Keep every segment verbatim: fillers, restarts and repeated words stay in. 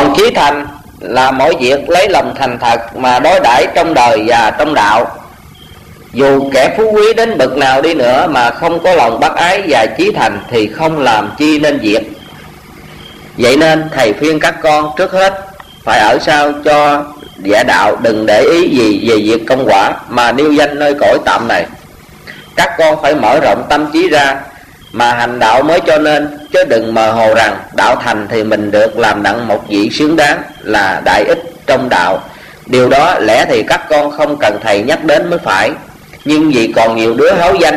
Còn chí thành là mỗi việc lấy lòng thành thật mà đối đãi trong đời và trong đạo. Dù kẻ phú quý đến bậc nào đi nữa mà không có lòng bác ái và chí thành thì không làm chi nên việc. Vậy nên thầy khuyên các con trước hết phải ở sao cho dạ đạo, đừng để ý gì về việc công quả mà nêu danh nơi cõi tạm này. Các con phải mở rộng tâm trí ra mà hành đạo mới cho nên, chứ đừng mơ hồ rằng đạo thành thì mình được làm đặng một vị xứng đáng là đại ích trong đạo. Điều đó lẽ thì các con không cần thầy nhắc đến mới phải, nhưng vì còn nhiều đứa háo danh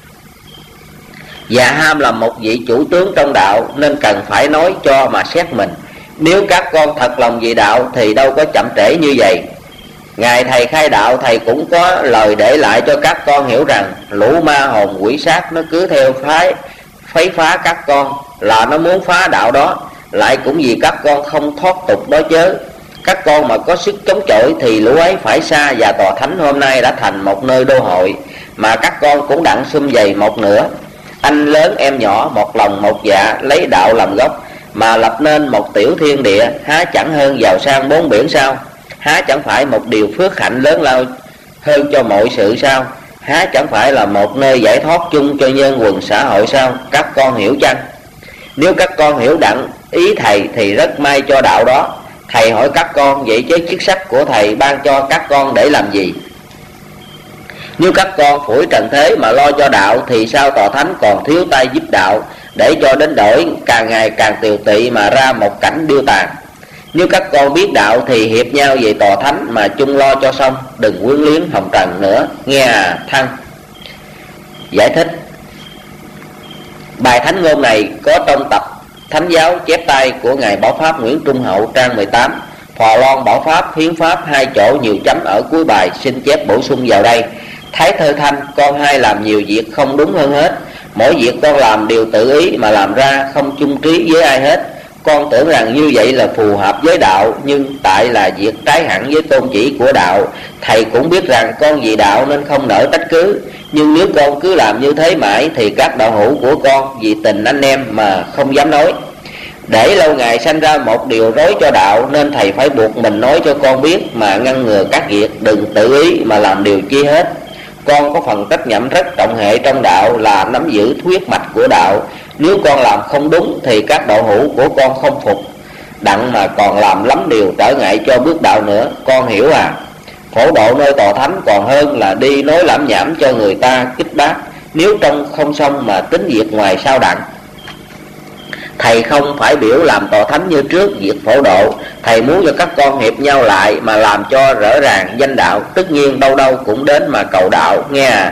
và ham làm một vị chủ tướng trong đạo nên cần phải nói cho mà xét mình. Nếu các con thật lòng vì đạo thì đâu có chậm trễ như vậy. Ngày thầy khai đạo, thầy cũng có lời để lại cho các con hiểu rằng lũ ma hồn quỷ sát nó cứ theo phái phấy phá các con, là nó muốn phá đạo đó, lại cũng vì các con không thoát tục đó chớ. Các con mà có sức chống chọi thì lũ ấy phải xa, và tòa thánh hôm nay đã thành một nơi đô hội, mà các con cũng đặng sum vầy một nửa. Anh lớn em nhỏ một lòng một dạ lấy đạo làm gốc mà lập nên một tiểu thiên địa, há chẳng hơn giàu sang bốn biển sao? Há chẳng phải một điều phước hạnh lớn lao hơn cho mọi sự sao? Há chẳng phải là một nơi giải thoát chung cho nhân quần xã hội sao? Các con hiểu chăng? Nếu các con hiểu đặng ý thầy thì rất may cho đạo đó. Thầy hỏi các con vậy chứ chức sắc của thầy ban cho các con để làm gì? Nếu các con phủi trần thế mà lo cho đạo thì sao tòa thánh còn thiếu tay giúp đạo, để cho đến đổi càng ngày càng tiều tị mà ra một cảnh điêu tàn. Nếu các con biết đạo thì hiệp nhau về tòa thánh mà chung lo cho xong, đừng quyến luyến hồng trần nữa, nghe à Thăng. Giải thích. Bài thánh ngôn này có trong tập Thánh giáo chép tay của Ngài Bảo Pháp Nguyễn Trung Hậu trang mười tám, Phò Loan Bảo Pháp Hiến Pháp hai chỗ nhiều chấm ở cuối bài, xin chép bổ sung vào đây. Thái Thơ Thanh, con hay làm nhiều việc không đúng hơn hết. Mỗi việc con làm đều tự ý mà làm ra, không chung trí với ai hết. Con tưởng rằng như vậy là phù hợp với đạo, nhưng tại là việc trái hẳn với tôn chỉ của đạo. Thầy cũng biết rằng con vì đạo nên không nỡ trách cứ, nhưng nếu con cứ làm như thế mãi thì các đạo hữu của con vì tình anh em mà không dám nói. Để lâu ngày sanh ra một điều rối cho đạo, nên thầy phải buộc mình nói cho con biết mà ngăn ngừa các việc, đừng tự ý mà làm điều chi hết. Con có phần trách nhiệm rất trọng hệ trong đạo là nắm giữ huyết mạch của đạo. Nếu con làm không đúng thì các đạo hữu của con không phục, đặng mà còn làm lắm điều trở ngại cho bước đạo nữa, con hiểu à? Phổ độ nơi tòa thánh còn hơn là đi nói lảm nhảm cho người ta kích bác, nếu trong không xong mà tính việc ngoài sao đặng. Thầy không phải biểu làm tòa thánh như trước việc phổ độ, thầy muốn cho các con hiệp nhau lại mà làm cho rõ ràng danh đạo, tất nhiên đâu đâu cũng đến mà cầu đạo, nghe à.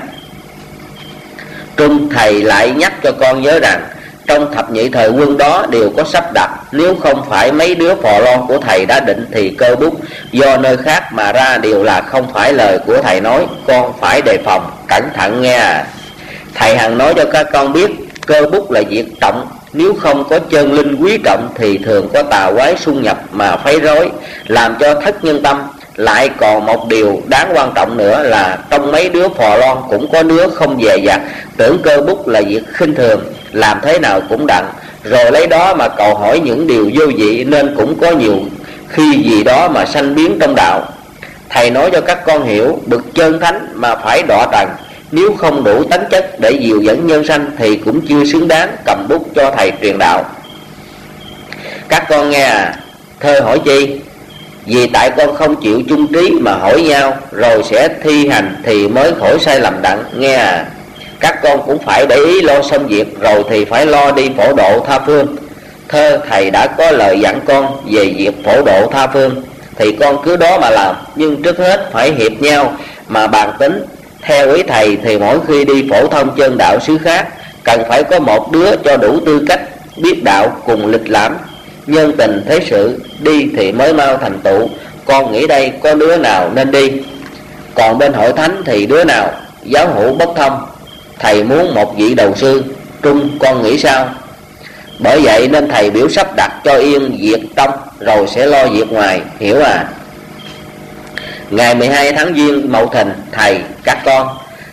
Trung thầy lại nhắc cho con nhớ rằng trong thập nhị thời quân đó đều có sắp đặt, nếu không phải mấy đứa phò lon của thầy đã định thì cơ bút do nơi khác mà ra đều là không phải lời của thầy nói, con phải đề phòng cẩn thận nghe à. Thầy hằng nói cho các con biết cơ bút là việc trọng, nếu không có chân linh quý trọng thì thường có tà quái xung nhập mà phấy rối, làm cho thất nhân tâm. Lại còn một điều đáng quan trọng nữa là trong mấy đứa phò lon cũng có đứa không dè dặt, tưởng cơ bút là việc khinh thường, làm thế nào cũng đặng, rồi lấy đó mà cầu hỏi những điều vô vị, nên cũng có nhiều khi gì đó mà sanh biến trong đạo. Thầy nói cho các con hiểu bực chân thánh mà phải đọa trần, nếu không đủ tánh chất để dìu dẫn nhân sanh thì cũng chưa xứng đáng cầm bút cho thầy truyền đạo. Các con nghe à, Thơ hỏi chi? Vì tại con không chịu chung trí mà hỏi nhau, rồi sẽ thi hành thì mới khỏi sai lầm đặng, nghe à. Các con cũng phải để ý lo xong việc rồi thì phải lo đi phổ độ tha phương. Thơ thầy đã có lời dặn con về việc phổ độ tha phương thì con cứ đó mà làm, nhưng trước hết phải hiệp nhau mà bàn tính. Theo ý thầy thì mỗi khi đi phổ thông chân đạo xứ khác, cần phải có một đứa cho đủ tư cách, biết đạo cùng lịch lãm, nhân tình thế sự, đi thì mới mau thành tựu. Con nghĩ đây có đứa nào nên đi? Còn bên hội thánh thì đứa nào? Giáo hữu bất thông, thầy muốn một vị đầu sư. Trung con nghĩ sao? Bởi vậy nên thầy biểu sắp đặt cho yên việc trong, rồi sẽ lo việc ngoài, hiểu à. Ngày mười hai tháng Giêng Mậu Thìn, thầy, các con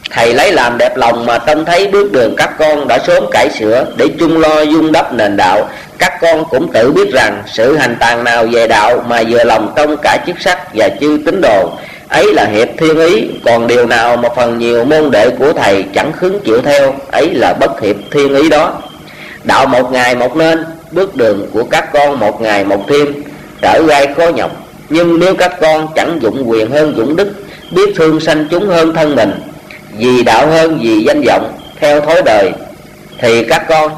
Thầy lấy làm đẹp lòng mà trông thấy bước đường các con đã sớm cải sửa để chung lo dung đắp nền đạo. Các con cũng tự biết rằng sự hành tàn nào về đạo mà vừa lòng trong cả chức sắc và chư tín đồ, ấy là hiệp thiên ý. Còn điều nào mà phần nhiều môn đệ của thầy chẳng khứng chịu theo, ấy là bất hiệp thiên ý đó. Đạo một ngày một nên, bước đường của các con một ngày một thêm, trở gai khó nhọc. Nhưng nếu các con chẳng dụng quyền hơn dụng đức, biết thương sanh chúng hơn thân mình, vì đạo hơn vì danh vọng, theo thói đời, thì các con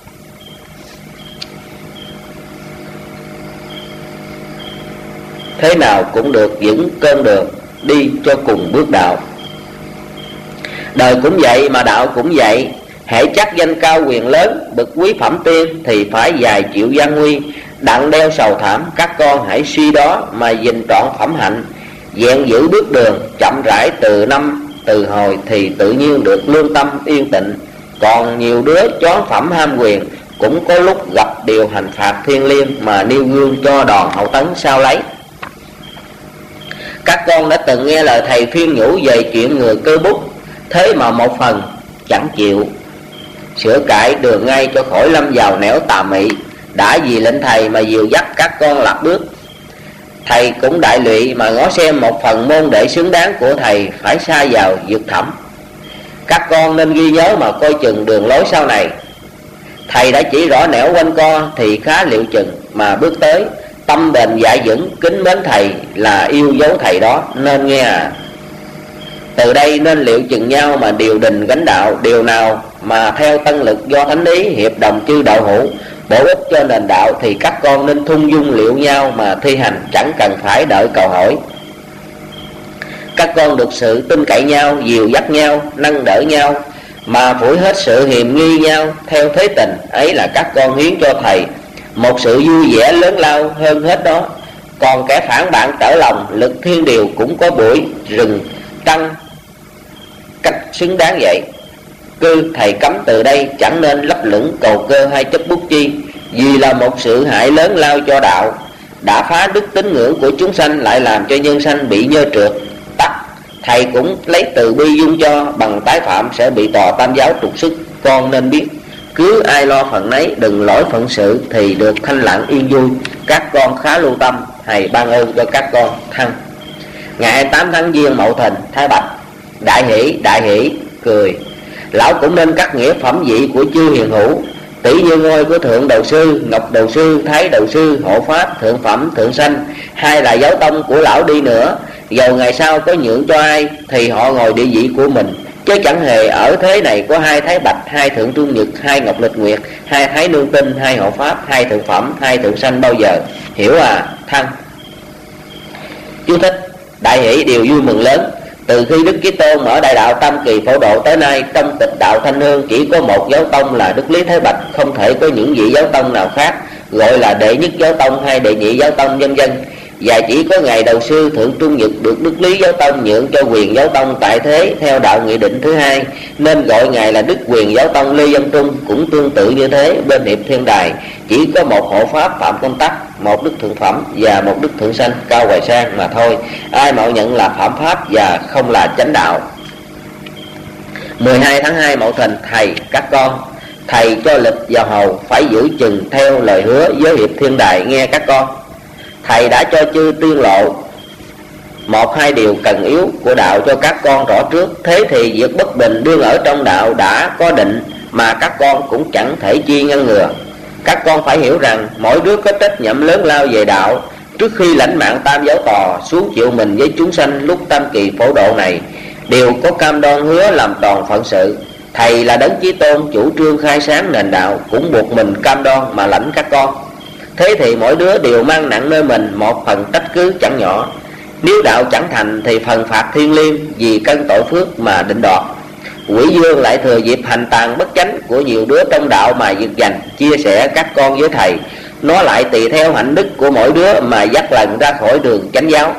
thế nào cũng được vững cơn đường đi cho cùng bước đạo. Đời cũng vậy mà đạo cũng vậy. Hễ chắc danh cao quyền lớn, bậc quý phẩm tiên, thì phải dài chịu gian nguy, đặng đeo sầu thảm. Các con hãy suy đó mà gìn trọn phẩm hạnh, vẹn giữ bước đường, chậm rãi từ năm từ hồi, thì tự nhiên được lương tâm yên tịnh. Còn nhiều đứa chón phẩm ham quyền, cũng có lúc gặp điều hành phạt thiên liêng mà nêu gương cho đòn hậu tấn sao lấy. Các con đã từng nghe lời thầy khuyên nhủ về chuyện người cơ bút, thế mà một phần chẳng chịu sửa cải đường ngay cho khỏi lâm vào nẻo tà mị. Đã vì lệnh thầy mà dìu dắt các con lạc bước, thầy cũng đại lụy mà ngó xem một phần môn đệ xứng đáng của thầy phải sa vào vực thẳm. Các con nên ghi nhớ mà coi chừng đường lối sau này. Thầy đã chỉ rõ nẻo quanh co thì khá liệu chừng mà bước tới. Tâm bền dại vững, kính mến thầy là yêu dấu thầy đó, nên nghe à. Từ đây nên liệu chừng nhau mà điều đình gánh đạo. Điều nào mà theo tân lực do thánh ý hiệp đồng chư đạo hữu, bổ ích cho nền đạo, thì các con nên thung dung liệu nhau mà thi hành, chẳng cần phải đợi cầu hỏi. Các con được sự tin cậy nhau, dìu dắt nhau, nâng đỡ nhau, mà phủi hết sự hiềm nghi nhau theo thế tình, ấy là các con hiến cho thầy một sự vui vẻ lớn lao hơn hết đó. Còn kẻ phản bạn trở lòng, lực thiên điều cũng có buổi rừng trăng cách xứng đáng vậy. Cứ thầy cấm từ đây chẳng nên lấp lửng cầu cơ hay chấp bút chi, vì là một sự hại lớn lao cho đạo, đã phá đức tín ngưỡng của chúng sanh, lại làm cho nhân sanh bị nhơ trượt tắc. Thầy cũng lấy từ bi dung cho, bằng tái phạm sẽ bị tòa tam giáo trục xuất. Con nên biết cứ ai lo phần nấy, đừng lỗi phận sự, thì được thanh lặng yên vui. Các con khá lưu tâm, thầy ban ơn cho các con thăng. Ngày tám tháng Giêng Mậu Thìn, Thái Bạch, đại hỷ đại hỷ cười. Lão cũng nên cắt nghĩa phẩm vị của chư hiền hữu, tỷ như ngôi của thượng đầu sư, ngọc đầu sư, thái đầu sư, hộ pháp, thượng phẩm, thượng sanh, hay là giáo tông của lão đi nữa. Dầu ngày sau có nhượng cho ai thì họ ngồi địa vị của mình, chứ chẳng hề ở thế này có hai thái bạch, hai thượng trung nhật, hai ngọc lịch nguyệt, hai thái nương tinh, hai hộ pháp, hai thượng phẩm, hai thượng sanh bao giờ. Hiểu à thăng. Chú thích: đại hỷ điều vui mừng lớn. Từ khi Đức Chí Tôn mở đại đạo Tam Kỳ phổ độ tới nay, trong tịch đạo Thanh Hương chỉ có một giáo tông là Đức Lý Thái Bạch, không thể có những vị giáo tông nào khác gọi là đệ nhất giáo tông hay đệ nhị giáo tông vân vân. Và chỉ có ngày đầu sư thượng trung nhật được Đức Lý giáo tông nhượng cho quyền giáo tông tại thế theo đạo nghị định thứ hai, nên gọi ngài là Đức Quyền giáo tông Lê Văn Trung. Cũng tương tự như thế, bên Hiệp Thiên Đài chỉ có một hộ pháp Phạm Công Tắc, một đức thượng phẩm và một đức thượng sanh Cao Hoài Sang mà thôi. Ai mạo nhận là phạm pháp và không là chánh đạo. Mười hai tháng hai Mậu Thìn, thầy các con, thầy cho lịch vào hầu phải giữ chừng theo lời hứa với Hiệp Thiên Đài nghe các con. Thầy đã cho chư tiên lộ một hai điều cần yếu của đạo cho các con rõ trước. Thế thì việc bất bình đương ở trong đạo đã có định, mà các con cũng chẳng thể chi ngăn ngừa. Các con phải hiểu rằng mỗi đứa có trách nhiệm lớn lao về đạo. Trước khi lãnh mạng tam giáo tòa xuống chịu mình với chúng sanh lúc Tam Kỳ phổ độ này, đều có cam đoan hứa làm tròn phận sự. Thầy là Đấng Chí Tôn chủ trương khai sáng nền đạo, cũng buộc mình cam đoan mà lãnh các con. Thế thì mỗi đứa đều mang nặng nơi mình một phần trách cứ chẳng nhỏ. Nếu đạo chẳng thành thì phần phạt thiên liêng vì cân tội phước mà định đoạt. Quỷ vương lại thừa dịp hành tàn bất chánh của nhiều đứa trong đạo mà giật giành, chia sẻ các con với thầy. Nó lại tùy theo hạnh đức của mỗi đứa mà dắt lần ra khỏi đường chánh giáo.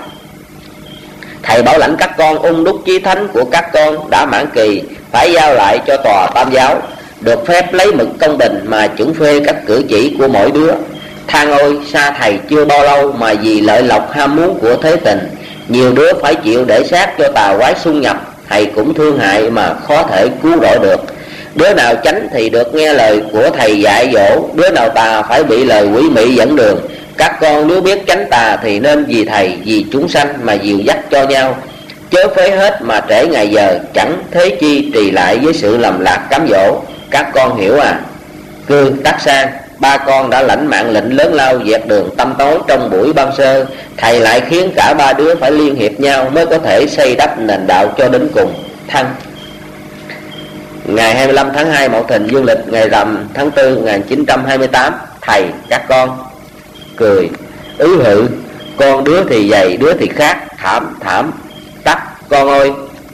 Thầy bảo lãnh các con ung đúc chí thánh của các con đã mãn kỳ, phải giao lại cho tòa tam giáo, được phép lấy mực công bình mà chuẩn phê các cử chỉ của mỗi đứa. Than ôi, xa thầy chưa bao lâu mà vì lợi lộc ham muốn của thế tình, nhiều đứa phải chịu để xác cho tà quái xung nhập, thầy cũng thương hại mà khó thể cứu rỗi được. Đứa nào chánh thì được nghe lời của thầy dạy dỗ, đứa nào tà phải bị lời quỷ mị dẫn đường. Các con nếu biết tránh tà thì nên vì thầy vì chúng sanh mà dìu dắt cho nhau, chớ phế hết mà trễ ngày giờ, chẳng thế chi trì lại với sự lầm lạc cám dỗ. Các con hiểu à? Cư Tác Sang, ba con đã lãnh mạng lệnh lớn lao dẹp đường tăm tối trong buổi ban sơ. Thầy lại khiến cả ba đứa phải liên hiệp nhau mới có thể xây đắp nền đạo cho đến cùng. Thăng. Ngày hai mươi lăm tháng hai Mậu Thìn dương lịch ngày rằm tháng tư một nghìn chín trăm hai mươi tám. Thầy, các con. Cười. Ứ hự, con đứa thì dày đứa thì khác, thảm thảm. Tắc, con ơi.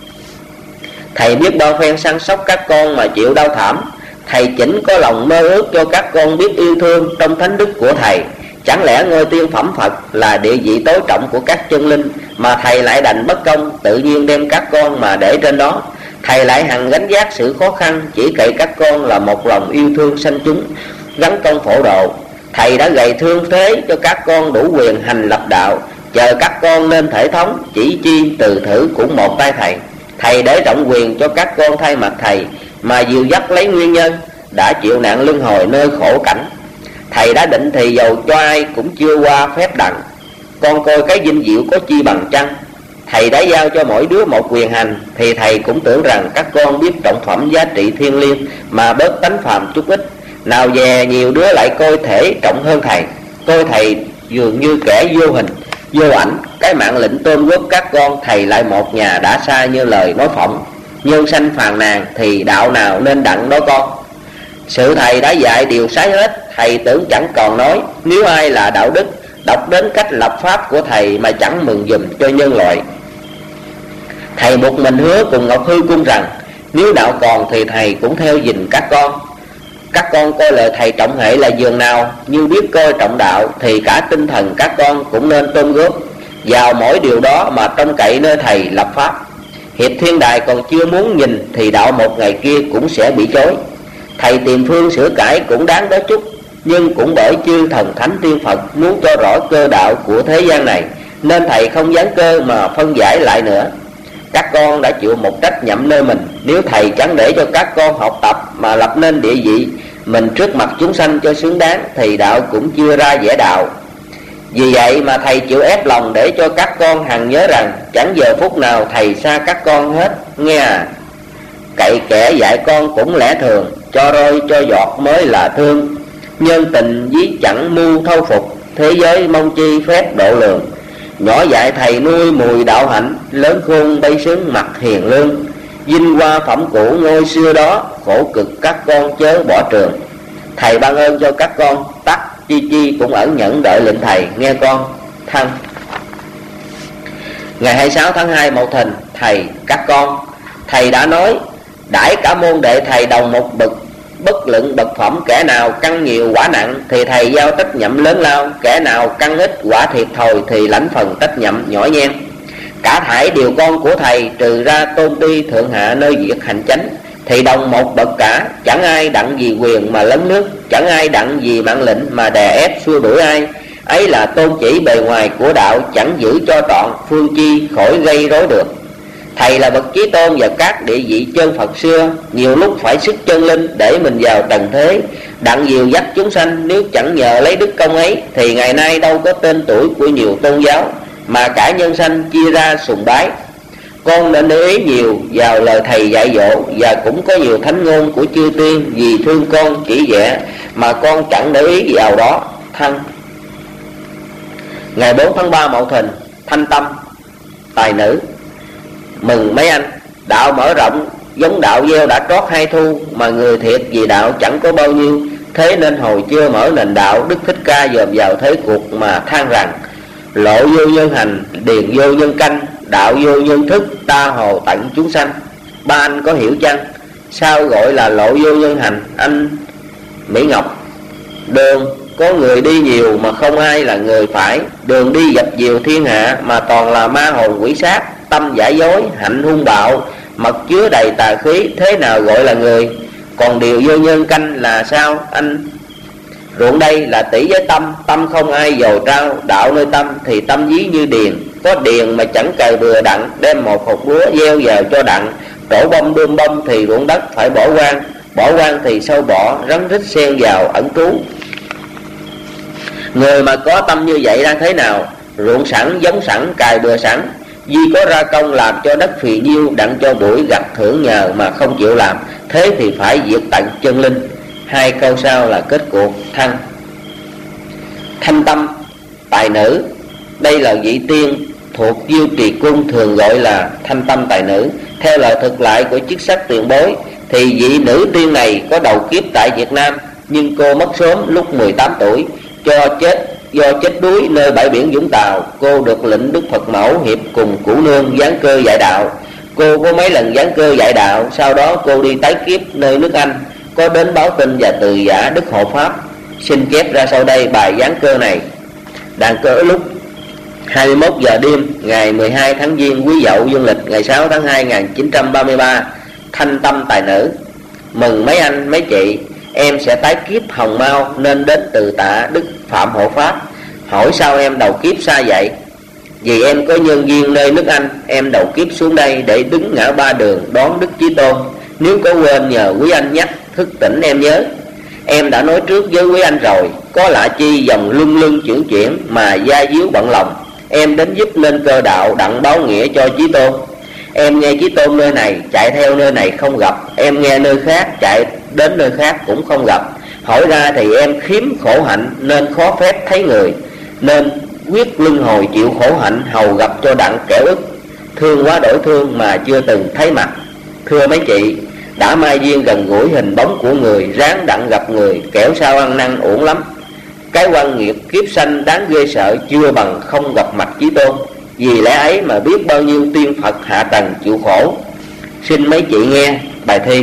Thầy biết bao phen săn sóc các con mà chịu đau thảm. Thầy chỉnh có lòng mơ ước cho các con biết yêu thương trong thánh đức của thầy. Chẳng lẽ ngôi tiên phẩm Phật là địa vị tối trọng của các chân linh, mà thầy lại đành bất công tự nhiên đem các con mà để trên đó. Thầy lại hằng gánh vác sự khó khăn, chỉ cậy các con là một lòng yêu thương sanh chúng, gắn công phổ độ. Thầy đã gầy thương thế cho các con đủ quyền hành lập đạo, chờ các con nên thể thống, chỉ chi từ thử cũng một tay thầy. Thầy để trọng quyền cho các con thay mặt thầy mà dìu dắt lấy nguyên nhân đã chịu nạn luân hồi nơi khổ cảnh. Thầy đã định thì dầu cho ai cũng chưa qua phép đặng, con coi cái vinh diệu có chi bằng chăng. Thầy đã giao cho mỗi đứa một quyền hành, thì thầy cũng tưởng rằng các con biết trọng phẩm giá trị thiêng liêng mà bớt tánh phàm chút ít. Nào về nhiều đứa lại coi thể trọng hơn thầy, coi thầy dường như kẻ vô hình vô ảnh. Cái mạng lệnh tôn góp các con thầy lại một nhà đã xa như lời nói phỏng. Nhân sanh phàn nàn thì đạo nào nên đặng đó con. Sự thầy đã dạy điều sái hết, thầy tưởng chẳng còn nói. Nếu ai là đạo đức, đọc đến cách lập pháp của thầy mà chẳng mừng dùm cho nhân loại. Thầy một mình hứa cùng Ngọc Hư Cung rằng nếu đạo còn thì thầy cũng theo gìn các con. Các con coi lời thầy trọng hệ là giường nào, như biết coi trọng đạo thì cả tinh thần các con cũng nên tôn góp vào mỗi điều đó mà trông cậy nơi thầy lập pháp. Hiệp Thiên Đài còn chưa muốn nhìn thì đạo một ngày kia cũng sẽ bị chối. Thầy tìm phương sửa cải cũng đáng đó chút, nhưng cũng bởi chư thần thánh tiên Phật muốn cho rõ cơ đạo của thế gian này, nên thầy không gián cơ mà phân giải lại nữa. Các con đã chịu một trách nhậm nơi mình, nếu thầy chẳng để cho các con học tập mà lập nên địa vị mình trước mặt chúng sanh cho xứng đáng, thì đạo cũng chưa ra vẻ đạo. Vì vậy mà thầy chịu ép lòng để cho các con hằng nhớ rằng chẳng giờ phút nào thầy xa các con hết, nghe à. Cậy kẻ dạy con cũng lẽ thường, cho roi cho giọt mới là thương. Nhân tình dí chẳng mưu thâu phục, thế giới mong chi phép độ lượng. Nhỏ dạy thầy nuôi mùi đạo hạnh, lớn khôn bay xứng mặt hiền lương. Vinh hoa phẩm cũ ngôi xưa đó, khổ cực các con chớ bỏ trường. Thầy ban ơn cho các con, tắc chi chi cũng ẩn nhẫn đợi lệnh thầy, nghe con. Thăng. Ngày hai mươi sáu tháng hai Mậu Thìn. Thầy, các con. Thầy đã nói đãi cả môn đệ thầy đồng một bậc, bất luận bậc phẩm. Kẻ nào căn nhiều quả nặng thì thầy giao trách nhậm lớn lao, kẻ nào căn ít quả thiệt thòi thì lãnh phần trách nhậm nhỏ nhen. Cả thảy điều con của thầy, trừ ra tôn ti thượng hạ nơi việc hành chánh, thì đồng một bậc cả. Chẳng ai đặng vì quyền mà lấn nước, chẳng ai đặng vì mạng lệnh mà đè ép xua đuổi ai. Ấy là tôn chỉ bề ngoài của đạo, chẳng giữ cho trọn phương chi khỏi gây rối được. Thầy là bậc chí tôn và các địa vị chân Phật xưa, nhiều lúc phải sức chân linh để mình vào trần thế đặng dìu dắt chúng sanh. Nếu chẳng nhờ lấy đức công ấy thì ngày nay đâu có tên tuổi của nhiều tôn giáo mà cả nhân sanh chia ra sùng bái. Con nên để ý nhiều vào lời thầy dạy dỗ, và cũng có nhiều thánh ngôn của chư tiên vì thương con chỉ vẽ mà con chẳng để ý vào đó. Thăng. Ngày bốn tháng ba Mậu Thìn. Thanh Tâm. Tài nữ. Mừng mấy anh, đạo mở rộng, giống đạo gieo đã trót hai thu, mà người thiệt vì đạo chẳng có bao nhiêu. Thế nên hồi chưa mở nền đạo, Đức Thích Ca dòm vào thế cuộc mà than rằng lộ vô nhân hành, điền vô nhân canh, đạo vô nhân thức, ta hồ tận chúng sanh. Ba anh có hiểu chăng? Sao gọi là lộ vô nhân hành anh Mỹ Ngọc? Đường có người đi nhiều mà không ai là người phải, đường đi dập dìu thiên hạ mà toàn là ma hồn quỷ sát, tâm giả dối, hạnh hung bạo, mật chứa đầy tà khí, thế nào gọi là người? Còn điều vô nhân canh là sao anh? Ruộng đây là tỷ với tâm, tâm không ai dồi trao, đạo nơi tâm thì tâm dí như điền, Có điền mà chẳng cày bừa đặng, đem một hột lúa gieo vào cho đặng. Trổ bông đơm bông thì ruộng đất phải bỏ hoang, bỏ hoang thì sâu bọ rắn rít xen vào ẩn trú. Người mà có tâm như vậy đang thế nào? Ruộng sẵn, giống sẵn, cày bừa sẵn, vì có ra công làm cho đất phì nhiêu, đặng cho bụi gặt thưởng nhờ mà không chịu làm, thế thì phải diệt tận chân linh. Hai câu sau là kết cuộc thăng. Thanh tâm tài nữ, đây là vị tiên thuộc Diêu Trì Cung, thường gọi là thanh tâm tài nữ. Theo lời thực lại của chức sắc tiền bối thì vị nữ tiên này có đầu kiếp tại Việt Nam, nhưng cô mất sớm lúc mười tám tuổi, cho chết do chết đuối nơi bãi biển Vũng Tàu. Cô được lệnh Đức Phật Mẫu hiệp cùng Cửu Nương giáng cơ dạy đạo. Cô có mấy lần giáng cơ dạy đạo, sau đó cô đi tái kiếp nơi nước Anh, có đến báo tin và từ giả Đức Hộ Pháp. Xin chép ra sau đây bài giáng cơ này. Đàn cơ lúc hai mươi mốt giờ đêm ngày mười hai tháng Giêng Quý Dậu dương lịch ngày sáu tháng hai năm một nghìn chín trăm ba mươi ba. Thanh tâm tài nữ. Mừng mấy anh mấy chị, em sẽ tái kiếp hồng mau nên đến từ tạ Đức Phạm Hộ Pháp. Hỏi sao em đầu kiếp xa vậy? Vì em có nhân duyên nơi nước Anh, em đầu kiếp xuống đây để đứng ngã ba đường đón Đức Chí Tôn. Nếu có quên nhờ quý anh nhắc thức tỉnh em nhớ. Em đã nói trước với quý anh rồi, có lạ chi dòng lưng lưng chuyển chuyển mà gia diếu bận lòng. Em đến giúp nên cơ đạo đặng báo nghĩa cho Chí Tôn. Em nghe Chí Tôn nơi này, chạy theo nơi này không gặp. Em nghe nơi khác, chạy đến nơi khác cũng không gặp. Hỏi ra thì em khiếm khổ hạnh nên khó phép thấy người, nên quyết luân hồi chịu khổ hạnh hầu gặp cho đặng kẻo ức. Thương quá đổi thương mà chưa từng thấy mặt. Thưa mấy chị, đã mai duyên gần gũi hình bóng của người, ráng đặng gặp người, kẻo sao ăn năn uổng lắm. Cái oan nghiệp kiếp sanh đáng ghê sợ, chưa bằng không gặp mặt Chí Tôn. Vì lẽ ấy mà biết bao nhiêu tiên Phật hạ trần chịu khổ. Xin mấy chị nghe bài thi.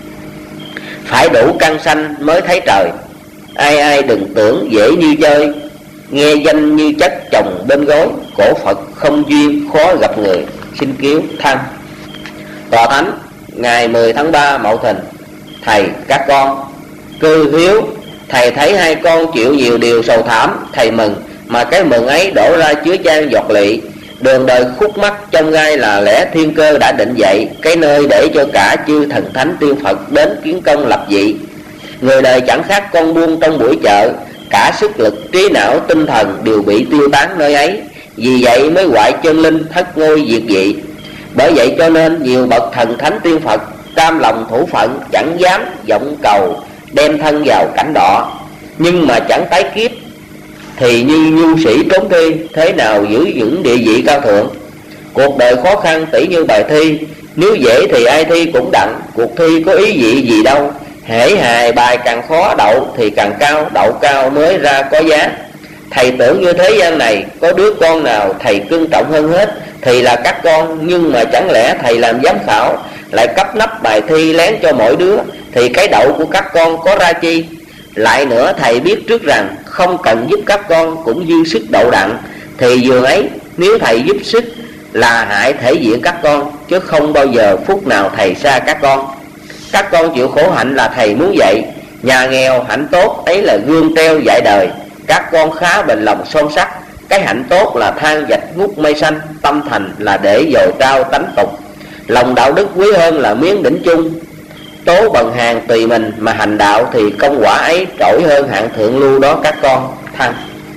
Phải đủ căn sanh mới thấy trời, ai ai đừng tưởng dễ như chơi. Nghe danh như chất chồng bên gối, cổ Phật không duyên khó gặp người. Xin cứu thăng. Tòa thánh ngày mười tháng ba Mậu Thìn. Thầy các con cư hiếu, thầy thấy hai con chịu nhiều điều sầu thảm, thầy mừng. Mà cái mừng ấy đổ ra chứa chan giọt lỵ. Đường đời khúc mắc trong gai là lẽ thiên cơ đã định dậy, cái nơi để cho cả chư thần thánh tiên Phật đến kiến công lập dị. Người đời chẳng khác con buôn trong buổi chợ, cả sức lực trí não tinh thần đều bị tiêu tán nơi ấy. Vì vậy mới hoại chân linh thất ngôi diệt dị. Bởi vậy cho nên nhiều bậc thần thánh tiên Phật cam lòng thủ phận, chẳng dám vọng cầu đem thân vào cảnh đỏ. Nhưng mà chẳng tái kiếp thì như nhu sĩ trốn thi, thế nào giữ vững địa vị cao thượng. Cuộc đời khó khăn tỷ như bài thi, nếu dễ thì ai thi cũng đặng. Cuộc thi có ý vị gì đâu, hễ hài bài càng khó đậu thì càng cao, đậu cao mới ra có giá. Thầy tưởng như thế gian này có đứa con nào thầy cưng trọng hơn hết thì là các con. Nhưng mà chẳng lẽ thầy làm giám khảo lại cấp nắp bài thi lén cho mỗi đứa, thì cái đậu của các con có ra chi? Lại nữa thầy biết trước rằng không cần giúp các con cũng dư sức đậu đặng. Thì dường ấy nếu thầy giúp sức là hại thể diện các con, chứ không bao giờ phút nào thầy xa các con. Các con chịu khổ hạnh là thầy muốn dạy. Nhà nghèo hạnh tốt ấy là gương treo dạy đời. Các con khá bền lòng son sắt, cái hạnh tốt là than vạch ngút mây xanh. Tâm thành là để dồi cao tánh tục, lòng đạo đức quý hơn là miếng đỉnh chung. Tố bần hàng tùy mình mà hành đạo thì công quả ấy trỗi hơn hạng thượng lưu đó các con. Thăng.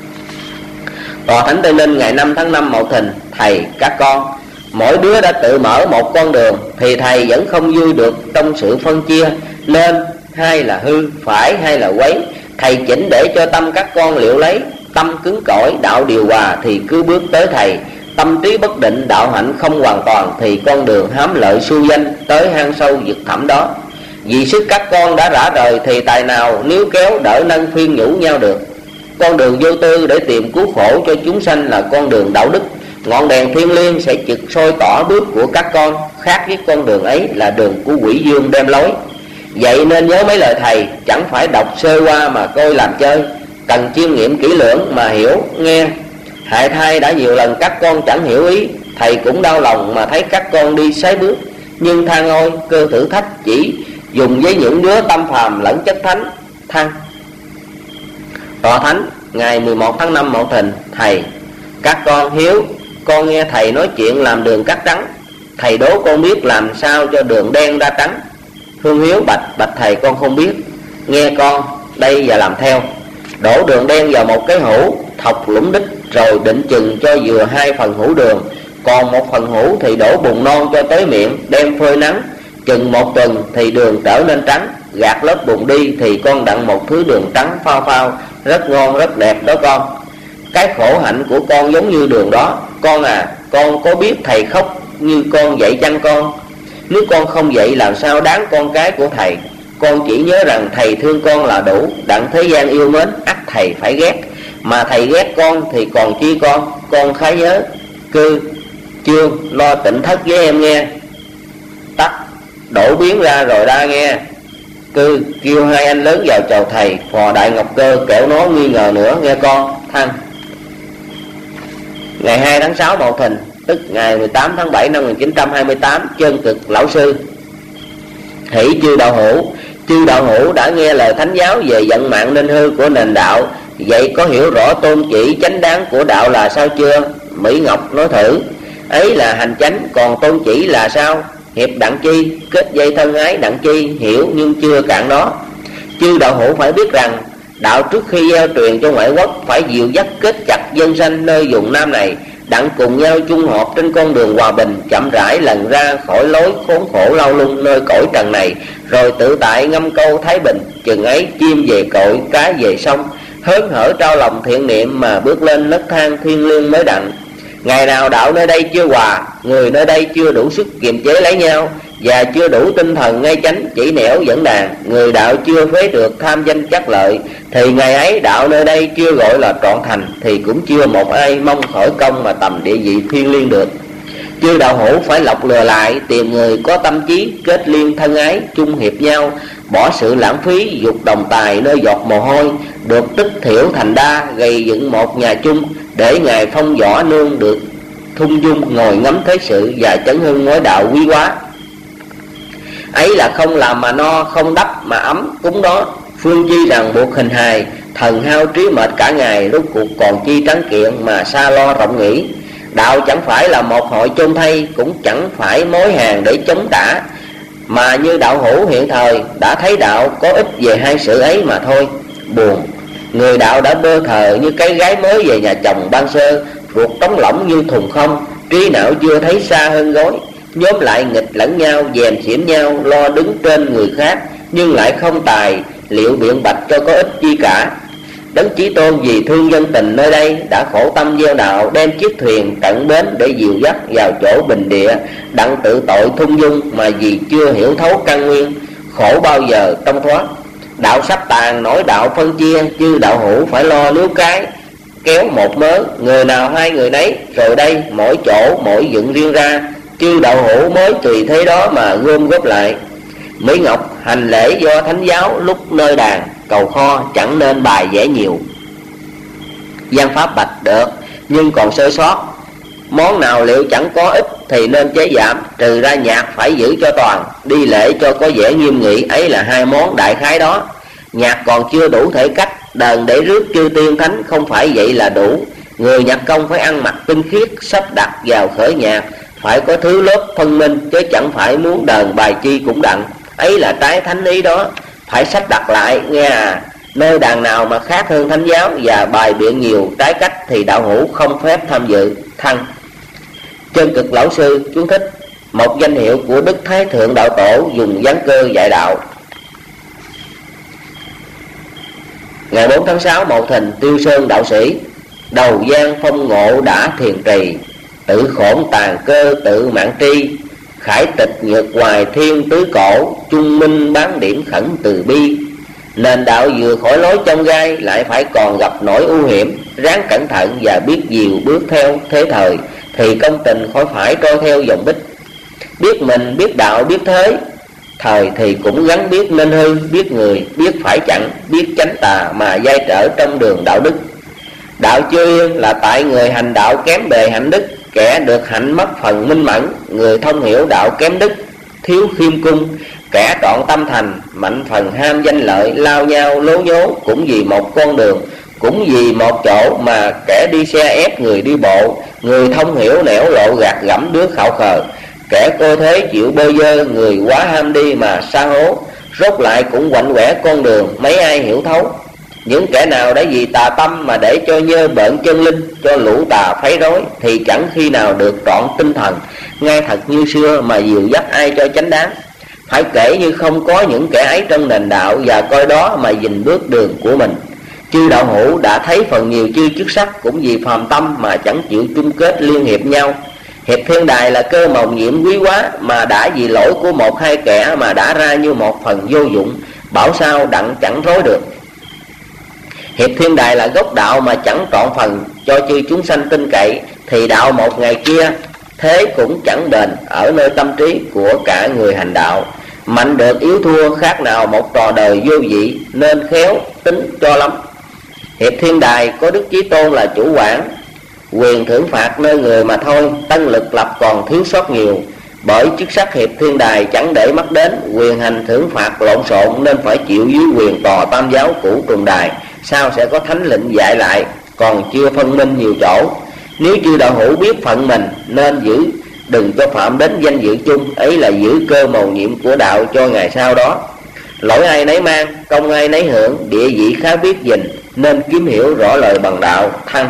Tòa thánh Tây Ninh ngày năm tháng năm Mậu Thìn. Thầy các con mỗi đứa đã tự mở một con đường, thì thầy vẫn không vui được trong sự phân chia nên hay là hư, phải hay là quấy. Thầy chỉnh để cho tâm các con liệu lấy. Tâm cứng cỏi đạo điều hòa thì cứ bước tới thầy. Tâm trí bất định đạo hạnh không hoàn toàn thì con đường hám lợi xu danh tới hang sâu vực thẳm đó. Vì sức các con đã rã rời thì tài nào nếu kéo đỡ nâng khuyên nhủ nhau được. Con đường vô tư để tìm cứu khổ cho chúng sanh là con đường đạo đức. Ngọn đèn thiên liêng sẽ trực soi tỏ bước của các con, khác với con đường ấy là đường của quỷ dương đem lối. Vậy nên nhớ mấy lời thầy, chẳng phải đọc sơ qua mà coi làm chơi, cần chiêm nghiệm kỹ lưỡng mà hiểu nghe. Hại thai đã nhiều lần các con chẳng hiểu ý, thầy cũng đau lòng mà thấy các con đi sái bước. Nhưng than ôi cơ thử thách chỉ dùng với những đứa tâm phàm lẫn chất thánh. Thăng. Tòa thánh ngày mười một tháng năm Mậu Thìn. Thầy các con hiếu, con nghe thầy nói chuyện làm đường cắt trắng, thầy đố con biết làm sao cho đường đen ra trắng. Hương Hiếu bạch: bạch thầy, con không biết. Nghe con đây và làm theo. Đổ đường đen vào một cái hũ, thọc lũng đích, rồi định chừng cho vừa hai phần hũ đường, còn một phần hũ thì đổ bùn non cho tới miệng, đem phơi nắng. Chừng một tuần thì đường trở nên trắng. Gạt lớp bùn đi thì con đặng một thứ đường trắng phao phao, rất ngon rất đẹp đó con. Cái khổ hạnh của con giống như đường đó. Con à, con có biết thầy khóc như con vậy chăng con? Nếu con không vậy làm sao đáng con cái của thầy. Con chỉ nhớ rằng thầy thương con là đủ, đặng thế gian yêu mến ắt thầy phải ghét. Mà thầy ghét con thì còn chi con. Con khá nhớ. Cư, Chương, lo tỉnh thất với em nghe. Tắt, đổ biến ra rồi ra nghe. Cư, kêu hai anh lớn vào chào thầy. Phò Đại Ngọc Cơ kẻo nó nghi ngờ nữa nghe con. Thăng. Ngày hai tháng sáu Mậu Thìn, tức ngày mười tám tháng bảy năm một nghìn chín trăm hai mươi tám, Chân Cực Lão Sư. Hỷ chư đạo hữu, chư đạo hữu đã nghe lời thánh giáo về vận mạng nên hư của nền đạo, vậy có hiểu rõ tôn chỉ chánh đáng của đạo là sao chưa? Mỹ Ngọc nói thử. Ấy là hành chánh, còn tôn chỉ là sao? Hiệp đặng chi, kết dây thân ái đặng chi, hiểu nhưng chưa cạn đó. Chư đạo hữu phải biết rằng đạo trước khi gieo truyền cho ngoại quốc phải dìu dắt kết chặt dân sanh nơi vùng Nam này, đặng cùng nhau chung họp trên con đường hòa bình, chậm rãi lần ra khỏi lối khốn khổ lao lung nơi cõi trần này, rồi tự tại ngâm câu thái bình. Chừng ấy chim về cội, cá về sông, hớn hở trao lòng thiện niệm mà bước lên nấc thang thiên liêng mới đặng. Ngày nào đạo nơi đây chưa hòa, người nơi đây chưa đủ sức kiềm chế lấy nhau, và chưa đủ tinh thần ngay chánh chỉ nẻo dẫn đàn, người đạo chưa phế được tham danh chắc lợi, thì ngày ấy đạo nơi đây chưa gọi là trọn thành, thì cũng chưa một ai mong khỏi công mà tầm địa vị thiên liêng được. Chư đạo hữu phải lọc lừa lại, tìm người có tâm trí kết liên thân ái, chung hiệp nhau, bỏ sự lãng phí dục đồng tài nơi giọt mồ hôi, được tích thiểu thành đa, gây dựng một nhà chung, để ngài Phong Võ Nương được thung dung ngồi ngắm thế sự và chấn hưng ngói đạo quý hóa. Ấy là không làm mà no, không đắp mà ấm cúng đó. Phương chi rằng buộc hình hài, thần hao trí mệt cả ngày, rốt cuộc còn chi trắng kiện mà xa lo rộng nghĩ. Đạo chẳng phải là một hội chôn thay, cũng chẳng phải mối hàng để chống trả, mà như đạo hữu hiện thời đã thấy đạo có ích về hai sự ấy mà thôi. Buồn, người đạo đã bơ thờ như cái gái mới về nhà chồng ban sơ, ruột trống lỏng như thùng không, trí não chưa thấy xa hơn gối. Nhóm lại nghịch lẫn nhau, dèm xỉm nhau, lo đứng trên người khác, nhưng lại không tài liệu biện bạch cho có ích chi cả. Đấng Chí Tôn vì thương dân tình nơi đây đã khổ tâm gieo đạo, đem chiếc thuyền cận bến để dìu dắt vào chỗ bình địa, đặng tự tội thung dung, mà vì chưa hiểu thấu căn nguyên, khổ bao giờ trong thoát. Đạo sắp tàn, nổi đạo phân chia, chư đạo hữu phải lo níu cái kéo một mớ, người nào hai người nấy, rồi đây mỗi chỗ mỗi dựng riêng ra, chư đạo hữu mới tùy thế đó mà gom góp lại. Mỹ Ngọc hành lễ do thánh giáo lúc nơi đàn, cầu kho chẳng nên bài vẽ nhiều. Giang Pháp bạch được, nhưng còn sơ sót. Món nào liệu chẳng có ích thì nên chế giảm, trừ ra nhạc phải giữ cho toàn, đi lễ cho có vẻ nghiêm nghị, ấy là hai món đại khái đó. Nhạc còn chưa đủ thể cách, đờn để rước chư tiên thánh không phải vậy là đủ. Người nhạc công phải ăn mặc tinh khiết, sắp đặt vào khởi nhạc, phải có thứ lớp phân minh, chứ chẳng phải muốn đờn bài chi cũng đặng. Ấy là trái thánh ý đó, phải sắp đặt lại nghe à. Nơi đàn nào mà khác hơn thánh giáo và bài biện nhiều trái cách thì đạo hữu không phép tham dự. Thăng. Chân Cực Lão Sư chú thích: một danh hiệu của Đức Thái Thượng Đạo Tổ dùng gián cơ dạy đạo. Ngày bốn tháng sáu Mậu Thìn, Tiêu Sơn đạo sĩ. Đầu gian phong ngộ đã thiền trì, tự khổn tàn cơ tự mạng tri. Khải tịch nhược hoài thiên tứ cổ, trung minh bán điểm khẩn từ bi. Nền đạo vừa khỏi lối trong gai, lại phải còn gặp nỗi ưu hiểm. Ráng cẩn thận và biết dìu bước theo thế thời, thì công tình khỏi phải trôi theo dòng bích. Biết mình, biết đạo, biết thế thời, thì cũng gắn biết nên hư, biết người, biết phải chặn, biết chánh tà mà giai trở trong đường đạo đức. Đạo chưa yên là tại người hành đạo kém bề hạnh đức, kẻ được hạnh mất phần minh mẫn. Người thông hiểu đạo kém đức, thiếu khiêm cung, kẻ trọn tâm thành, mạnh phần ham danh lợi, lao nhau lố nhố. Cũng vì một con đường, cũng vì một chỗ mà kẻ đi xe ép người đi bộ, Người thông hiểu nẻo lộ gạt gẫm đứa khạo khờ. Kẻ cô thế chịu bơ vơ, người quá ham đi mà sa hố. Rốt lại cũng quạnh quẻ con đường, mấy ai hiểu thấu. Những kẻ nào đã vì tà tâm mà để cho nhơ bợn chân linh, cho lũ tà phấy rối, thì chẳng khi nào được trọn tinh thần ngay thật như xưa mà dìu dắt ai cho chánh đáng. Phải kể như không có những kẻ ấy trong nền đạo, và coi đó mà dình bước đường của mình. Chư đạo hữu đã thấy phần nhiều chư chức sắc cũng vì phàm tâm mà chẳng chịu chung kết liên hiệp nhau. Hiệp thiên đài là cơ mầu nhiệm quý quá, mà đã vì lỗi của một hai kẻ mà đã ra như một phần vô dụng, bảo sao đặng chẳng rối được. Hiệp thiên đài là gốc đạo mà chẳng trọn phần cho chư chúng sanh tin cậy, thì đạo một ngày kia thế cũng chẳng bền ở nơi tâm trí của cả người hành đạo. Mạnh được yếu thua khác nào một trò đời vô vị, nên khéo tính cho lắm. Hiệp thiên đài có Đức Chí Tôn là chủ quản, quyền thưởng phạt nơi người mà thôi, tân lực lập còn thiếu sót nhiều. Bởi chức sắc hiệp thiên đài chẳng để mắt đến, quyền hành thưởng phạt lộn xộn, nên phải chịu dưới quyền tòa tam giáo cũ trùng đài. Sao sẽ có thánh lệnh dạy lại, còn chưa phân minh nhiều chỗ. Nếu chư đạo hữu biết phận mình, nên giữ đừng cho phạm đến danh dự chung, ấy là giữ cơ mầu nhiệm của đạo cho ngày sau đó. Lỗi ai nấy mang, công ai nấy hưởng, địa vị khá biết gìn, nên kiếm hiểu rõ lời bằng đạo thăng.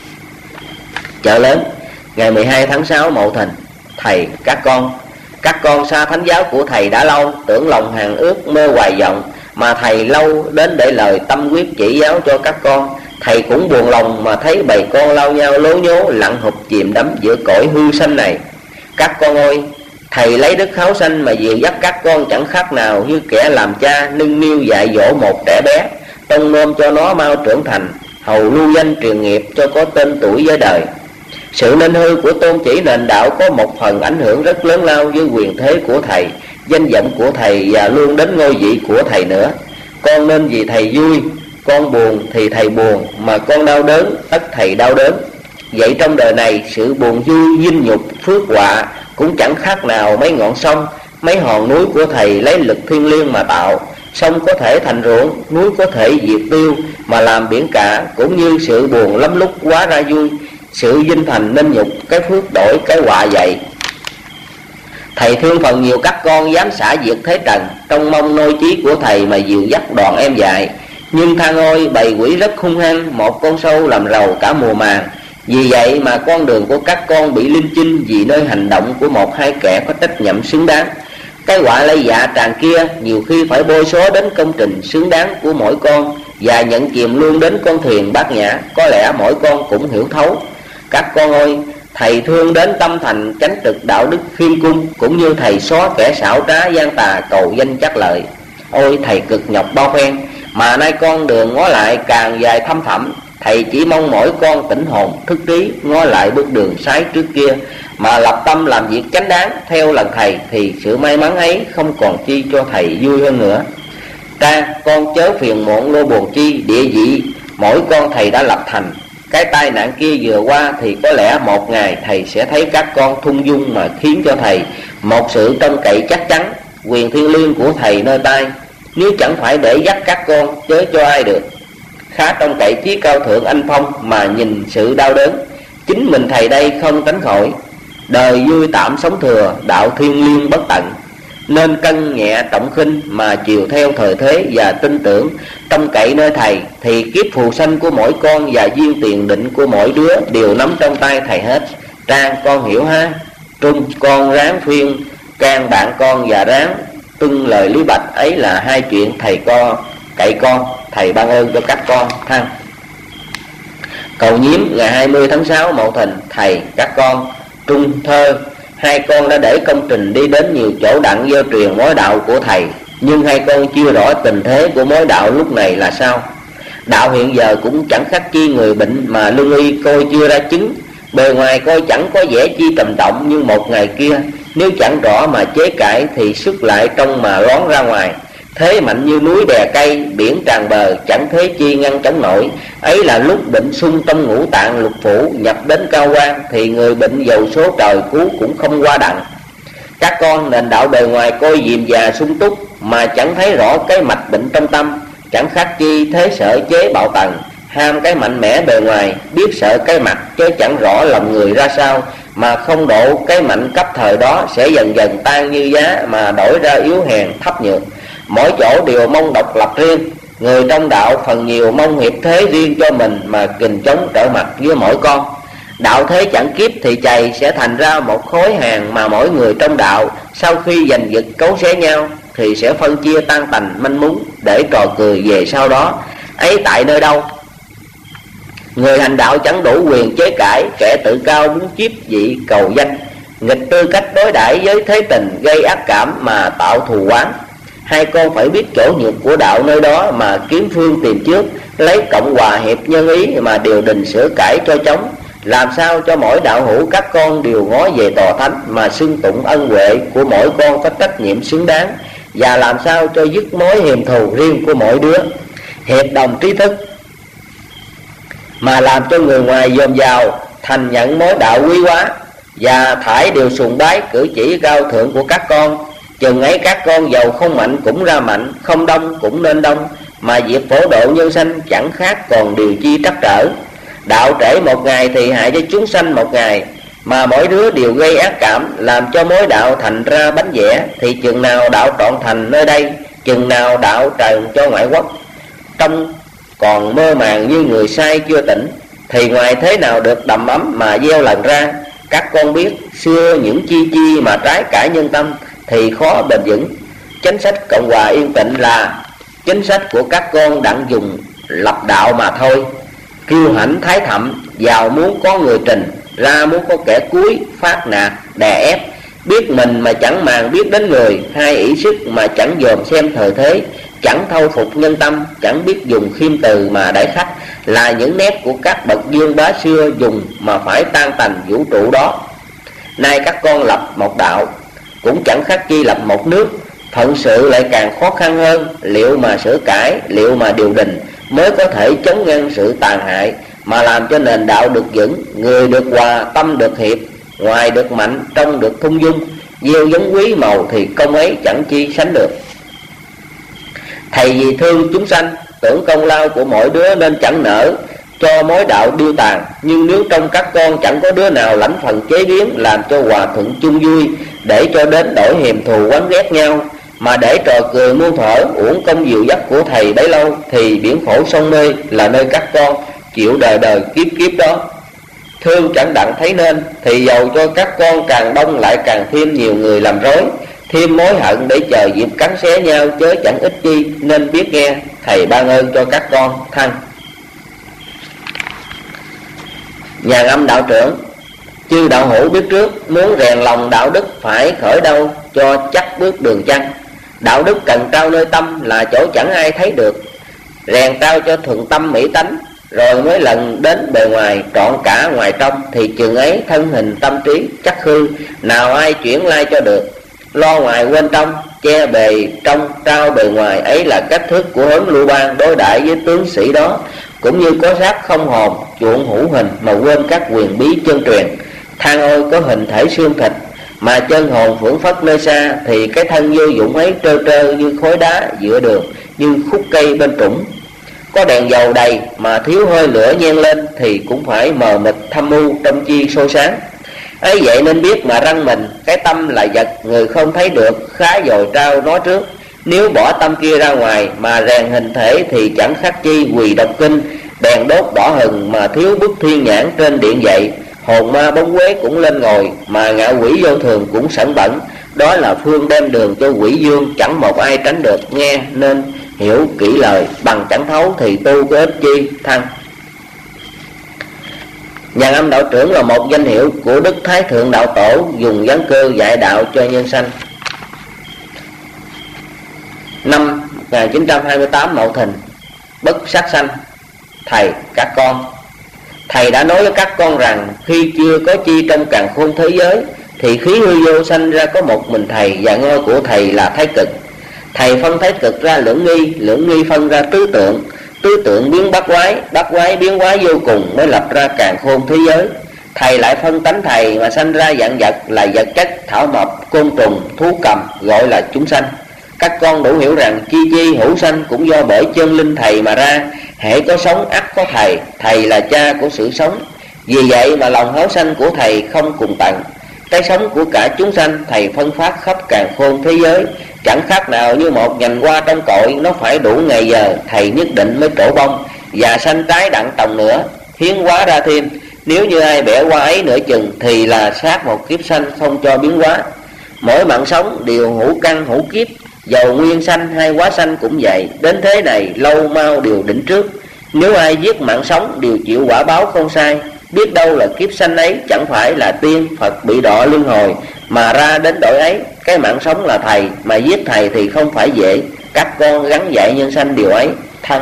Chợ lớn ngày mười hai tháng sáu Mậu Thìn. Thầy các con Các con xa thánh giáo của thầy đã lâu, tưởng lòng hàng ước mơ hoài vọng, mà thầy lâu đến để lời tâm quyết chỉ giáo cho các con. Thầy cũng buồn lòng mà thấy bầy con lao nhau lố nhố, lặn hụp chìm đắm giữa cõi hư sanh này. Các con ơi, thầy lấy đức kháo sanh mà dìu dắt các con chẳng khác nào như kẻ làm cha nâng niu dạy dỗ một trẻ bé, tông nom cho nó mau trưởng thành, hầu lưu danh truyền nghiệp cho có tên tuổi với đời. Sự nên hư của tôn chỉ nền đạo có một phần ảnh hưởng rất lớn lao với quyền thế của thầy, danh vọng của thầy, và luôn đến ngôi vị của thầy nữa. Con nên vì thầy vui, con buồn thì thầy buồn, mà con đau đớn tất thầy đau đớn. Vậy trong đời này, sự buồn vui, vinh nhục, phước họa cũng chẳng khác nào mấy ngọn sông, mấy hòn núi của thầy lấy lực thiêng liêng mà tạo. Sông có thể thành ruộng, núi có thể diệt tiêu mà làm biển cả, cũng như sự buồn lắm lúc quá ra vui, sự vinh thành nên nhục, cái phước đổi cái họa vậy. Thầy thương phần nhiều các con dám xả diệt thế trần, trong mong nôi chí của thầy mà dìu dắt đoàn em dạy. Nhưng than ôi, bầy quỷ rất hung hăng, một con sâu làm rầu cả mùa màng. Vì vậy mà con đường của các con bị linh chinh, vì nơi hành động của một hai kẻ có trách nhiệm xứng đáng. Cái họa lây dạ tràn kia nhiều khi phải bôi số đến công trình xứng đáng của mỗi con, và nhận chìm luôn đến con thuyền bát nhã, có lẽ mỗi con cũng hiểu thấu. Các con ơi, thầy thương đến tâm thành chánh trực đạo đức khiêm cung, cũng như thầy xóa kẻ xảo trá gian tà cầu danh chắc lợi. Ôi thầy cực nhọc bao phen, mà nay con đường ngó lại càng dài thăm thẳm. Thầy chỉ mong mỗi con tỉnh hồn thức trí, ngó lại bước đường sái trước kia, mà lập tâm làm việc chánh đáng theo lần thầy, thì sự may mắn ấy không còn chi cho thầy vui hơn nữa. Cha con chớ phiền muộn lô buồn chi, địa vị mỗi con thầy đã lập thành. Cái tai nạn kia vừa qua thì có lẽ một ngày thầy sẽ thấy các con thung dung, mà khiến cho thầy một sự trông cậy chắc chắn. Quyền thiêng liêng của thầy nơi tay, nếu chẳng phải để dắt các con chớ cho ai được. Khá trông cậy chí cao thượng anh phong, mà nhìn sự đau đớn chính mình thầy đây không tránh khỏi. Đời vui tạm sống thừa, đạo thiên liêng bất tận, nên cân nhẹ trọng khinh mà chiều theo thời thế, và tin tưởng trông cậy nơi thầy, thì kiếp phù sanh của mỗi con và duyên tiền định của mỗi đứa đều nắm trong tay thầy hết. Trang con hiểu ha. Trung con ráng khuyên can bạn con, và ráng tuân lời Lý Bạch, ấy là hai chuyện thầy con cậy con, thầy ban ơn cho các con thăng. Cầu Nhiếm ngày hai mươi tháng sáu Mậu Thìn. Thầy các con Trung Thơ, hai con đã để công trình đi đến nhiều chỗ đặng do truyền mối đạo của thầy, nhưng hai con chưa rõ tình thế của mối đạo lúc này là sao. Đạo hiện giờ cũng chẳng khác chi người bệnh mà lương y coi chưa ra chứng. Bề ngoài coi chẳng có vẻ chi trầm trọng, nhưng một ngày kia nếu chẳng rõ mà chế cãi, thì xuất lại trong mà lón ra ngoài. Thế mạnh như núi đè cây, biển tràn bờ, chẳng thế chi ngăn chống nổi. Ấy là lúc bệnh sung trong ngũ tạng lục phủ, nhập đến cao quan, thì người bệnh dầu số trời cứu cũng không qua đặng. Các con nền đạo bề ngoài coi diềm già sung túc, mà chẳng thấy rõ cái mạch bệnh trong tâm, chẳng khác chi thế sở chế bạo tần. ham cái mạnh mẽ bề ngoài, biết sợ cái mặt chứ chẳng rõ lòng người ra sao, mà không độ cái mạnh cấp thời đó sẽ dần dần tan như giá mà đổi ra yếu hèn thấp nhược. Mỗi chỗ đều mong độc lập riêng, người trong đạo phần nhiều mong hiệp thế riêng cho mình mà kình chống trở mặt với mỗi con. Đạo thế chẳng kiếp thì chày sẽ thành ra một khối hàng mà mỗi người trong đạo sau khi giành giật cấu xé nhau thì sẽ phân chia tan tành manh mún để trò cười về sau đó. Ấy tại nơi đâu người hành đạo chẳng đủ quyền chế cãi, kẻ tự cao muốn chiếp vị cầu danh, nghịch tư cách đối đãi với thế tình gây ác cảm mà tạo thù oán. Hai con phải biết chỗ nhược của đạo nơi đó mà kiếm phương tìm trước, lấy cộng hòa hiệp nhân ý mà điều đình sửa cải cho chóng. Làm sao cho mỗi đạo hữu các con đều ngó về tòa thánh mà xưng tụng ân huệ của mỗi con có trách nhiệm xứng đáng, và làm sao cho dứt mối hiềm thù riêng của mỗi đứa, hiệp đồng trí thức mà làm cho người ngoài dòm vào thành nhận mối đạo quý hóa, và thải điều sùng bái cử chỉ cao thượng của các con. Chừng ấy các con giàu không mạnh cũng ra mạnh, không đông cũng nên đông, mà việc phổ độ nhân sanh chẳng khác còn điều chi trắc trở. Đạo trễ một ngày thì hại cho chúng sanh một ngày, mà mỗi đứa đều gây ác cảm, làm cho mối đạo thành ra bánh vẽ. Thì chừng nào đạo trọn thành nơi đây, chừng nào đạo trần cho ngoại quốc, trong còn mơ màng như người say chưa tỉnh, thì ngoài thế nào được đầm ấm mà gieo lần ra. Các con biết xưa những chi chi mà trái cãi nhân tâm thì khó bền vững. Chính sách Cộng hòa yên tĩnh là chính sách của các con đặng dùng lập đạo mà thôi. Kiêu hãnh thái thậm, vào muốn có người trình, ra muốn có kẻ cúi, phát nạt, đè ép. Biết mình mà chẳng màng biết đến người, hai ỷ sức mà chẳng dòm xem thời thế, chẳng thâu phục nhân tâm, chẳng biết dùng khiêm từ mà đãi khách, là những nét của các bậc dương bá xưa dùng mà phải tan tành vũ trụ đó. Nay các con lập một đạo, cũng chẳng khác chi lập một nước, phận sự lại càng khó khăn hơn. Liệu mà sửa cải, liệu mà điều đình mới có thể chống ngăn sự tàn hại, mà làm cho nền đạo được vững, người được hòa, tâm được hiệp, ngoài được mạnh, trong được thung dung, gieo giống quý màu thì công ấy chẳng chi sánh được. Thầy vì thương chúng sanh, tưởng công lao của mỗi đứa nên chẳng nỡ cho mối đạo điêu tàn. Nhưng nếu trong các con chẳng có đứa nào lãnh phần chế biến, làm cho hòa thuận chung vui, để cho đến đổi hiềm thù oán ghét nhau, mà để trò cười muôn thuở, uổng công dịu dắt của thầy bấy lâu, thì biển khổ sông mê là nơi các con chịu đời đời kiếp kiếp đó. Thương chẳng đặng thấy nên, thì dầu cho các con càng đông lại càng thêm nhiều người làm rối, thêm mối hận để chờ dịp cắn xé nhau, chớ chẳng ích chi. Nên biết nghe, thầy ban ơn cho các con thăng. Nhà âm đạo trưởng: chư đạo hữu biết trước, muốn rèn lòng đạo đức phải khởi đâu cho chắc bước đường chăng. Đạo đức cần trao nơi tâm, là chỗ chẳng ai thấy được. Rèn trao cho thuận tâm mỹ tánh, rồi mới lần đến bề ngoài, trọn cả ngoài trong, thì chừng ấy thân hình tâm trí chắc hư, nào ai chuyển lai cho được. Lo ngoài quên trong, che bề trong trao bề ngoài, ấy là cách thức của huấn Lưu Bang đối đãi với tướng sĩ đó. Cũng như có xác không hồn, chuộng hữu hình mà quên các quyền bí chân truyền. Than ôi có hình thể xương thịt, mà chân hồn phưởng phất nơi xa, thì cái thân vô dụng ấy trơ trơ như khối đá giữa đường, như khúc cây bên trũng. Có đèn dầu đầy mà thiếu hơi lửa nhen lên, thì cũng phải mờ mịt thâm u, trong chi sôi sáng. Ấy vậy nên biết mà răng mình, cái tâm là vật người không thấy được, khá dồi trao nói trước. Nếu bỏ tâm kia ra ngoài mà rèn hình thể, thì chẳng khác chi quỳ đọc kinh, đèn đốt đỏ hừng mà thiếu bức thiên nhãn trên điện dậy. Hồn ma bóng quế cũng lên ngồi, mà ngạ quỷ vô thường cũng sẵn bẩn. Đó là phương đem đường cho quỷ dương, chẳng một ai tránh được. Nghe nên hiểu kỹ lời, bằng chẳng thấu thì tu có ích chi thăng. Nhàn âm đạo trưởng là một danh hiệu của Đức Thái Thượng Đạo Tổ, dùng giáng cơ dạy đạo cho nhân sanh. Năm một nghìn chín trăm hai mươi tám Mậu Thìn, Bất Sát Sanh. Thầy, các con, thầy đã nói với các con rằng khi chưa có chi trong càn khôn thế giới, thì khí hư vô sanh ra có một mình thầy, và ngôi của thầy là Thái Cực. Thầy phân Thái Cực ra lưỡng nghi, lưỡng nghi phân ra tứ tượng, tứ tượng biến bát quái, bát quái biến hóa vô cùng, mới lập ra càn khôn thế giới. Thầy lại phân tánh thầy mà sanh ra dạng vật, là vật chất, thảo mộc, côn trùng, thú cầm, gọi là chúng sanh. Các con đủ hiểu rằng chi chi hữu sanh cũng do bởi chân linh thầy mà ra. Hễ có sống ắt có thầy, thầy là cha của sự sống. Vì vậy mà lòng háo sanh của thầy không cùng tận. Cái sống của cả chúng sanh thầy phân phát khắp càn khôn thế giới, chẳng khác nào như một nhành hoa trong cội. Nó phải đủ ngày giờ thầy nhất định mới trổ bông và sanh trái đặng tòng nữa, hiến hóa ra thêm. Nếu như ai bẻ hoa ấy nửa chừng thì là sát một kiếp sanh không cho biến hóa. Mỗi mạng sống đều hữu căn hữu kiếp, dầu nguyên sanh hay hóa sanh cũng vậy. Đến thế này lâu mau đều định trước. Nếu ai giết mạng sống đều chịu quả báo không sai. Biết đâu là kiếp sanh ấy chẳng phải là tiên Phật bị đọa luân hồi mà ra đến đổi ấy. Cái mạng sống là thầy, mà giết thầy thì không phải dễ. Các con gắn dạy nhân sanh điều ấy. Thân.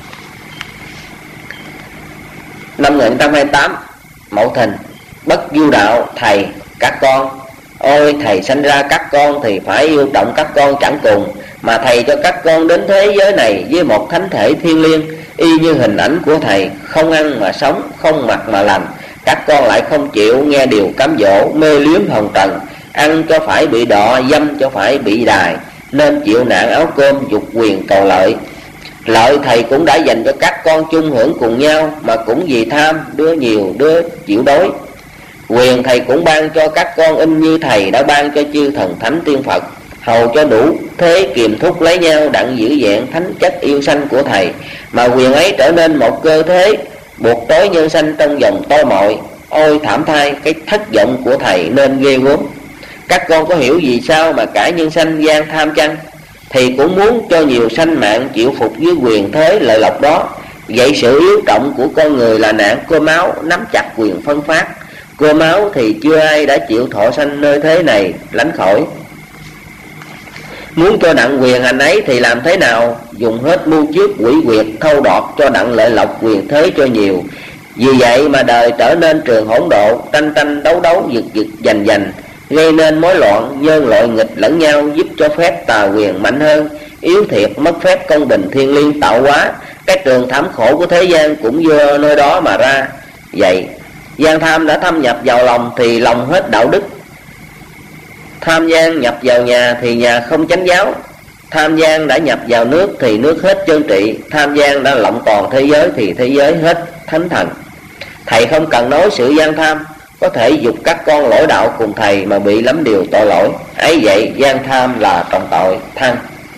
Năm một nghìn chín trăm hai mươi tám Mậu Thìn. Bất du đạo thầy các con. Ôi thầy sanh ra các con thì phải yêu trọng các con chẳng cùng, mà thầy cho các con đến thế giới này với một thánh thể thiêng liêng, y như hình ảnh của thầy, không ăn mà sống, không mặc mà lành. Các con lại không chịu nghe điều cám dỗ, mê liếm hồng trần, ăn cho phải bị đọ, dâm cho phải bị đài, nên chịu nạn áo cơm, dục quyền cầu lợi. Lợi thầy cũng đã dành cho các con chung hưởng cùng nhau, mà cũng vì tham, đứa nhiều đứa chịu đói. Quyền thầy cũng ban cho các con in như thầy đã ban cho chư thần thánh tiên Phật, hầu cho đủ thế kiềm thúc lấy nhau đặng giữ vẹn thánh chất yêu sanh của thầy. Mà quyền ấy trở nên một cơ thế buộc tối nhân sanh trong vòng tôi mọi. Ôi thảm thai cái thất vọng của thầy nên ghê gớm. Các con có hiểu vì sao mà cả nhân sanh gian tham chăng? Thì cũng muốn cho nhiều sanh mạng chịu phục với quyền thế lợi lộc đó. Vậy sự yếu trọng của con người là nạn cơ máu nắm chặt quyền phân phát. Cơ máu thì chưa ai đã chịu thọ sanh nơi thế này lánh khỏi. Muốn cho đặng quyền hành ấy thì làm thế nào? Dùng hết mưu trước quỷ quyệt, thâu đọt cho đặng lợi lộc quyền thế cho nhiều. Vì vậy mà đời trở nên trường hỗn độ, tranh tranh đấu đấu, giật giật giành giành, gây nên mối loạn, nhân loại nghịch lẫn nhau, giúp cho phép tà quyền mạnh hơn, yếu thiệt mất phép công bình thiên liêng tạo hóa. Cái trường thảm khổ của thế gian cũng do nơi đó mà ra. Vậy gian tham đã thâm nhập vào lòng thì lòng hết đạo đức. Tham gian nhập vào nhà thì nhà không chánh giáo. Tham gian đã nhập vào nước thì nước hết chân trị. Tham gian đã lộng toàn thế giới thì thế giới hết thánh thần. Thầy không cần nói sự gian tham có thể dục các con lỗi đạo cùng thầy mà bị lắm điều tội lỗi. Ấy vậy gian tham là trọng tội. Thân.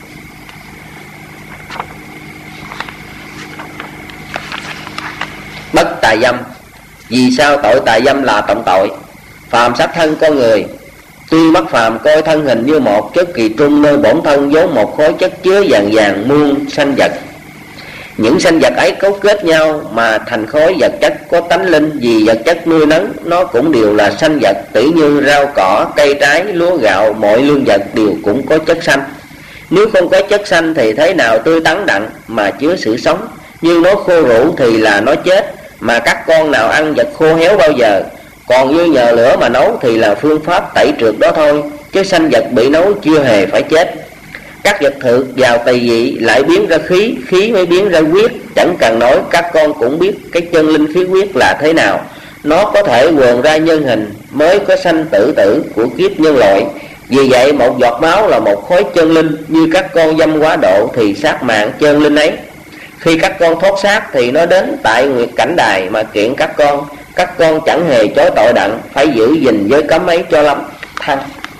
Bất tà dâm. Vì sao tội tà dâm là trọng tội? Phàm sát thân con người, tuy mắt phàm coi thân hình như một chất kỳ trung, nơi bổn thân vốn một khối chất chứa vàng vàng muôn sanh vật. Những sanh vật ấy cấu kết nhau mà thành khối vật chất có tánh linh. Vì vật chất nuôi nấng nó cũng đều là sanh vật, tỉ như rau cỏ, cây trái, lúa gạo, mọi lương vật đều cũng có chất sanh. Nếu không có chất sanh thì thế nào tươi tắn đặng mà chứa sự sống? Nhưng nó khô rũ thì là nó chết. Mà các con nào ăn vật khô héo bao giờ? Còn như nhờ lửa mà nấu thì là phương pháp tẩy trượt đó thôi, chứ sanh vật bị nấu chưa hề phải chết. Các vật thực vào tỳ vị lại biến ra khí, khí mới biến ra huyết. Chẳng cần nói, các con cũng biết cái chân linh khí huyết là thế nào. Nó có thể quần ra nhân hình mới có sanh tử tử của kiếp nhân loại. Vì vậy một giọt máu là một khối chân linh. Như các con dâm quá độ thì sát mạng chân linh ấy. Khi các con thoát xác thì nó đến tại nguyệt cảnh đài mà kiện các con. Các con chẳng hề chối tội đặng, phải giữ gìn giới cấm ấy cho lắm. Thân.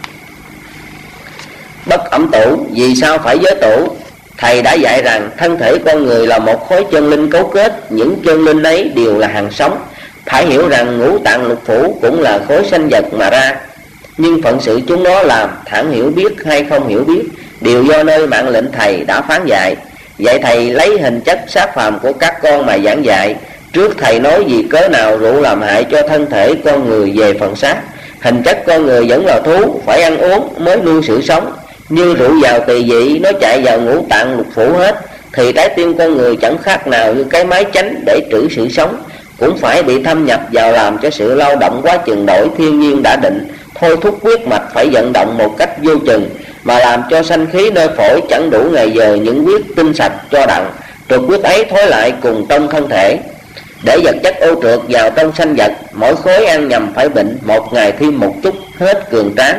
Bất ẩm tủ. Vì sao phải giới tủ? Thầy đã dạy rằng thân thể con người là một khối chân linh cấu kết. Những chân linh ấy đều là hằng sống. Phải hiểu rằng ngũ tạng lục phủ cũng là khối sanh vật mà ra. Nhưng phận sự chúng nó làm, thẳng hiểu biết hay không hiểu biết, đều do nơi mạng lệnh thầy đã phán dạy. Vậy thầy lấy hình chất xác phàm của các con mà giảng dạy. Trước thầy nói vì cớ nào rượu làm hại cho thân thể con người về phần xác. Hình chất con người vẫn là thú, phải ăn uống mới nuôi sự sống. Như rượu vào tỳ vị, nó chạy vào ngũ tạng lục phủ hết, thì trái tim con người chẳng khác nào như cái máy chánh để trữ sự sống, cũng phải bị thâm nhập vào làm cho sự lao động quá chừng đổi thiên nhiên đã định. Thôi thúc huyết mạch phải vận động một cách vô chừng, mà làm cho sanh khí nơi phổi chẳng đủ ngày giờ những huyết tinh sạch cho đặng. Trượt huyết ấy thối lại cùng trong thân thể, để vật chất ô trượt vào trong sanh vật. Mỗi khối ăn nhầm phải bệnh, một ngày thêm một chút hết cường tráng.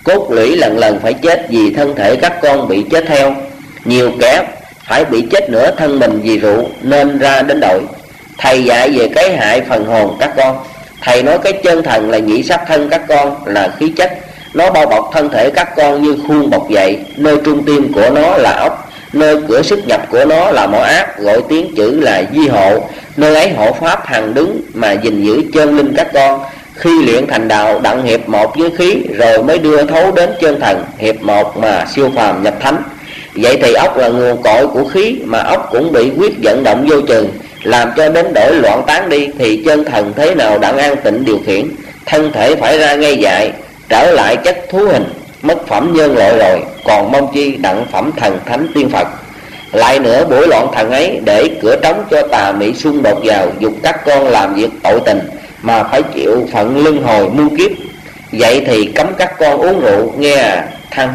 Cốt lũy lần lần phải chết vì thân thể các con bị chết theo. Nhiều kẻ phải bị chết nửa thân mình vì rượu nên ra đến đội. Thầy dạy về cái hại phần hồn các con. Thầy nói cái chân thần là nhị sắc thân các con, là khí chất. Nó bao bọc thân thể các con như khuôn bọc vậy. Nơi trung tim của nó là ốc, nơi cửa xuất nhập của nó là mỏ ác, gọi tiếng chữ là di hộ. Nơi ấy hộ pháp hằng đứng mà gìn giữ chân linh các con. Khi luyện thành đạo đặng hiệp một với khí, rồi mới đưa thấu đến chân thần, hiệp một mà siêu phàm nhập thánh. Vậy thì ốc là nguồn cội của khí, mà ốc cũng bị quyết vận động vô chừng, làm cho đến đổi loạn tán đi, thì chân thần thế nào đặng an tịnh điều khiển. Thân thể phải ra ngay dại, trở lại chất thú hình, mất phẩm nhân loại rồi, còn mong chi đặng phẩm thần thánh tiên Phật. Lại nữa buổi loạn thần ấy để cửa trống cho tà mị xung đột vào, dục các con làm việc tội tình, mà phải chịu phận luân hồi muôn kiếp. Vậy thì cấm các con uống rượu, nghe à Thăng.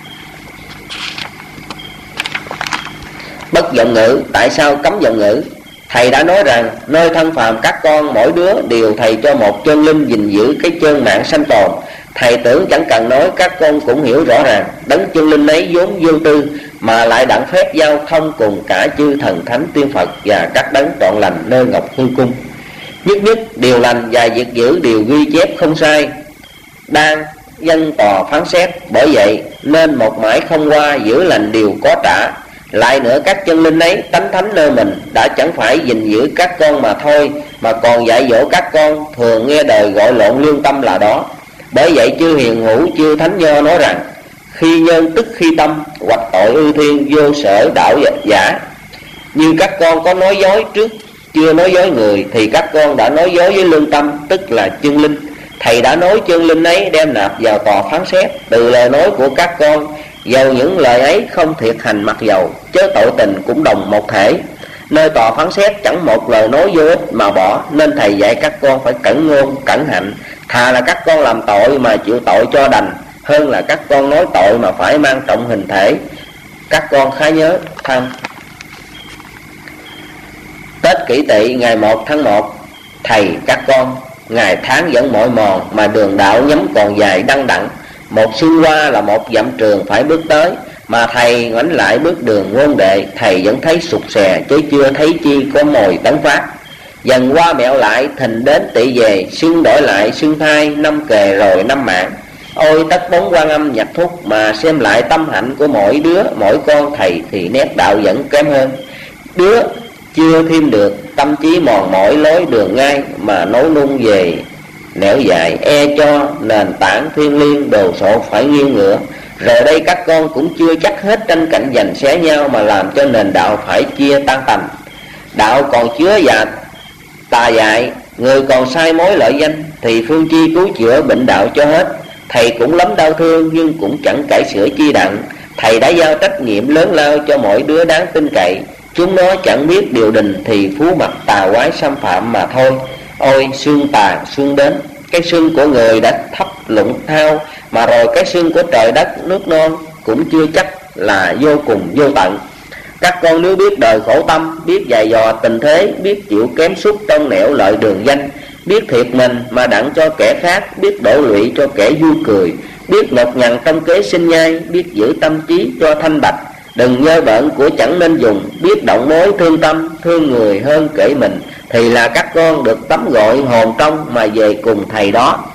Bất vọng ngữ. Tại sao cấm vọng ngữ? Thầy đã nói rằng nơi thân phàm các con mỗi đứa đều thầy cho một chân linh gìn giữ cái chân mạng sanh tồn. Thầy tưởng chẳng cần nói, các con cũng hiểu rõ ràng. Đấng chân linh ấy vốn vô tư, mà lại đặng phép giao thông cùng cả chư thần thánh tiên Phật và các đấng trọn lành nơi Ngọc Hư Cung. Nhất nhất điều lành và việc giữ đều ghi chép không sai, đang dân tòa phán xét. Bởi vậy nên một mãi không qua, giữ lành đều có trả. Lại nữa các chân linh ấy tánh thánh nơi mình, đã chẳng phải gìn giữ các con mà thôi, mà còn dạy dỗ các con. Thường nghe đời gọi lộn lương tâm là đó. Bởi vậy chư hiền hữu chư thánh nho nói rằng khi nhân tức khi tâm, hoặc tội ư thiên vô sở đạo giả. Như các con có nói dối trước chưa nói dối người, thì các con đã nói dối với lương tâm, tức là chân linh. Thầy đã nói chân linh ấy đem nạp vào tòa phán xét. Từ lời nói của các con, dầu những lời ấy không thiệt hành mặc dầu, chớ tội tình cũng đồng một thể. Nơi tòa phán xét chẳng một lời nói vô ích mà bỏ, nên thầy dạy các con phải cẩn ngôn cẩn hạnh. Thà là các con làm tội mà chịu tội cho đành, hơn là các con nói tội mà phải mang trọng hình thể. Các con khá nhớ Thăng. Tết Kỷ Tỵ ngày một tháng một, thầy các con ngày tháng vẫn mỏi mòn, mà đường đạo nhắm còn dài đăng đẳng. Một xuân qua là một dặm trường phải bước tới, mà thầy ngoảnh lại bước đường ngôn đệ, thầy vẫn thấy sụt xè, chứ chưa thấy chi có mồi tấn phát. Dần qua mẹo lại thình đến tị về, xuân đổi lại xuân thai, năm kề rồi năm mạng. Ôi tất bốn Quan Âm nhặt thúc, mà xem lại tâm hạnh của mỗi đứa mỗi con thầy, thì nét đạo vẫn kém hơn. Đứa chưa thêm được, tâm trí mòn mỏi lối đường ngay, mà nối nung về nẻo dài, e cho nền tảng thiên liêng đồ sộ phải nghiêng ngựa. Rồi đây các con cũng chưa chắc hết tranh cạnh giành xé nhau, mà làm cho nền đạo phải chia tan tành. Đạo còn chứa và tà dại, người còn sai mối lợi danh, thì phương chi cứu chữa bệnh đạo cho hết. Thầy cũng lắm đau thương, nhưng cũng chẳng cải sửa chi đặng. Thầy đã giao trách nhiệm lớn lao cho mỗi đứa đáng tin cậy. Chúng nó chẳng biết điều đình, thì phú mặt tà quái xâm phạm mà thôi. Ôi xuân tà xuân đến, cái xuân của người đã thấp lụng thao, mà rồi cái xuân của trời đất nước non cũng chưa chắc là vô cùng vô tận. Các con nếu biết đời khổ tâm, biết dày dò tình thế, biết chịu kém xúc trong nẻo lợi đường danh, biết thiệt mình mà đặng cho kẻ khác, biết đổ lụy cho kẻ vui cười, biết nhọc nhằn trong kế sinh nhai, biết giữ tâm trí cho thanh bạch. Đừng nhơ bợn của chẳng nên dùng, biết động mối thương tâm, thương người hơn kể mình, thì là các con được tắm gọi hồn trong mà về cùng thầy đó.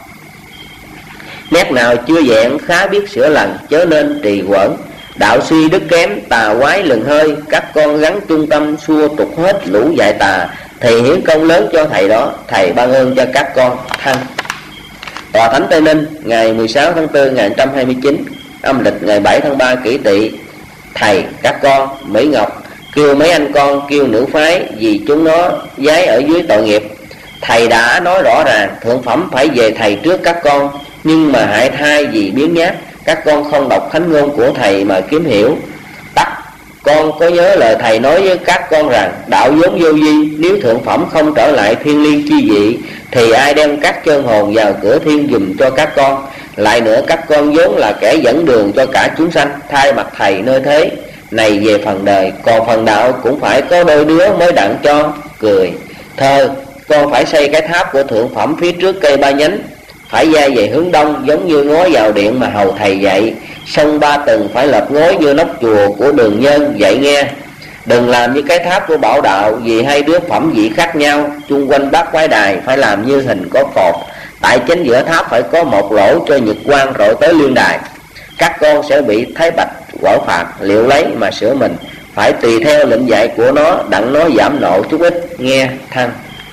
Nét nào chưa vẹn khá biết sửa lần, chớ nên trì quẩn. Đạo suy đức kém, tà quái lừng hơi, các con gắn trung tâm xua trục hết lũ dại tà, thì hiến công lớn cho thầy đó. Thầy ban ơn cho các con. Thăng. Tòa Thánh Tây Ninh ngày mười sáu tháng tư ngày một trăm hai mươi chín, âm lịch ngày bảy tháng ba Kỷ Tỵ. Thầy các con Mỹ Ngọc kêu mấy anh con kêu nữ phái, vì chúng nó giái ở dưới tội nghiệp. Thầy đã nói rõ ràng thượng phẩm phải về thầy trước các con, nhưng mà hại thai vì biếng nhác, các con không đọc thánh ngôn của thầy mà kiếm hiểu. Tắc, con có nhớ lời thầy nói với các con rằng đạo vốn vô vi, nếu thượng phẩm không trở lại thiên liêng chi vị, thì ai đem các chân hồn vào cửa thiên dùm cho các con. Lại nữa các con vốn là kẻ dẫn đường cho cả chúng sanh, thay mặt thầy nơi thế này về phần đời, còn phần đạo cũng phải có đôi đứa mới đặng cho. Cười. Thơ, con phải xây cái tháp của thượng phẩm phía trước cây ba nhánh, phải gia về hướng đông, giống như ngó vào điện mà hầu thầy dạy. Sông Ba Tầng phải lợp ngói như nóc chùa của Đường Nhân dạy nghe. Đừng làm như cái tháp của Bảo Đạo, vì hai đứa phẩm vị khác nhau. Chung quanh bát quái đài phải làm như hình có cột, tại chính giữa tháp phải có một lỗ cho nhật quang rọi tới liên đài. Các con sẽ bị Thái Bạch quở phạt, liệu lấy mà sửa mình, phải tùy theo lệnh dạy của nó, đặng nó giảm nộ chút ít nghe thân.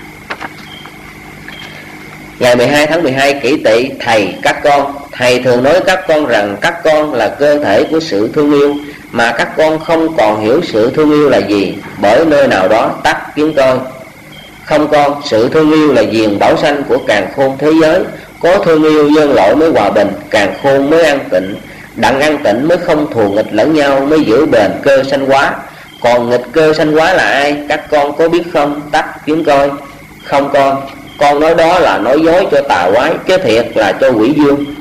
Ngày mười hai tháng mười hai kỷ tỵ. Thầy các con. Thầy thường nói các con rằng các con là cơ thể của sự thương yêu, mà các con không còn hiểu sự thương yêu là gì, bởi nơi nào đó tắt kiếm tôi. Không con, sự thương yêu là diền bảo sanh của càn khôn thế giới. Có thương yêu nhân loại mới hòa bình, càn khôn mới an tịnh. Đặng an tịnh mới không thù nghịch lẫn nhau, mới giữ bền cơ sanh hóa. Còn nghịch cơ sanh hóa là ai, các con có biết không? Tắt kiếm coi. Không con, con nói đó là nói dối cho tà quái, chứ thiệt là cho quỷ dương.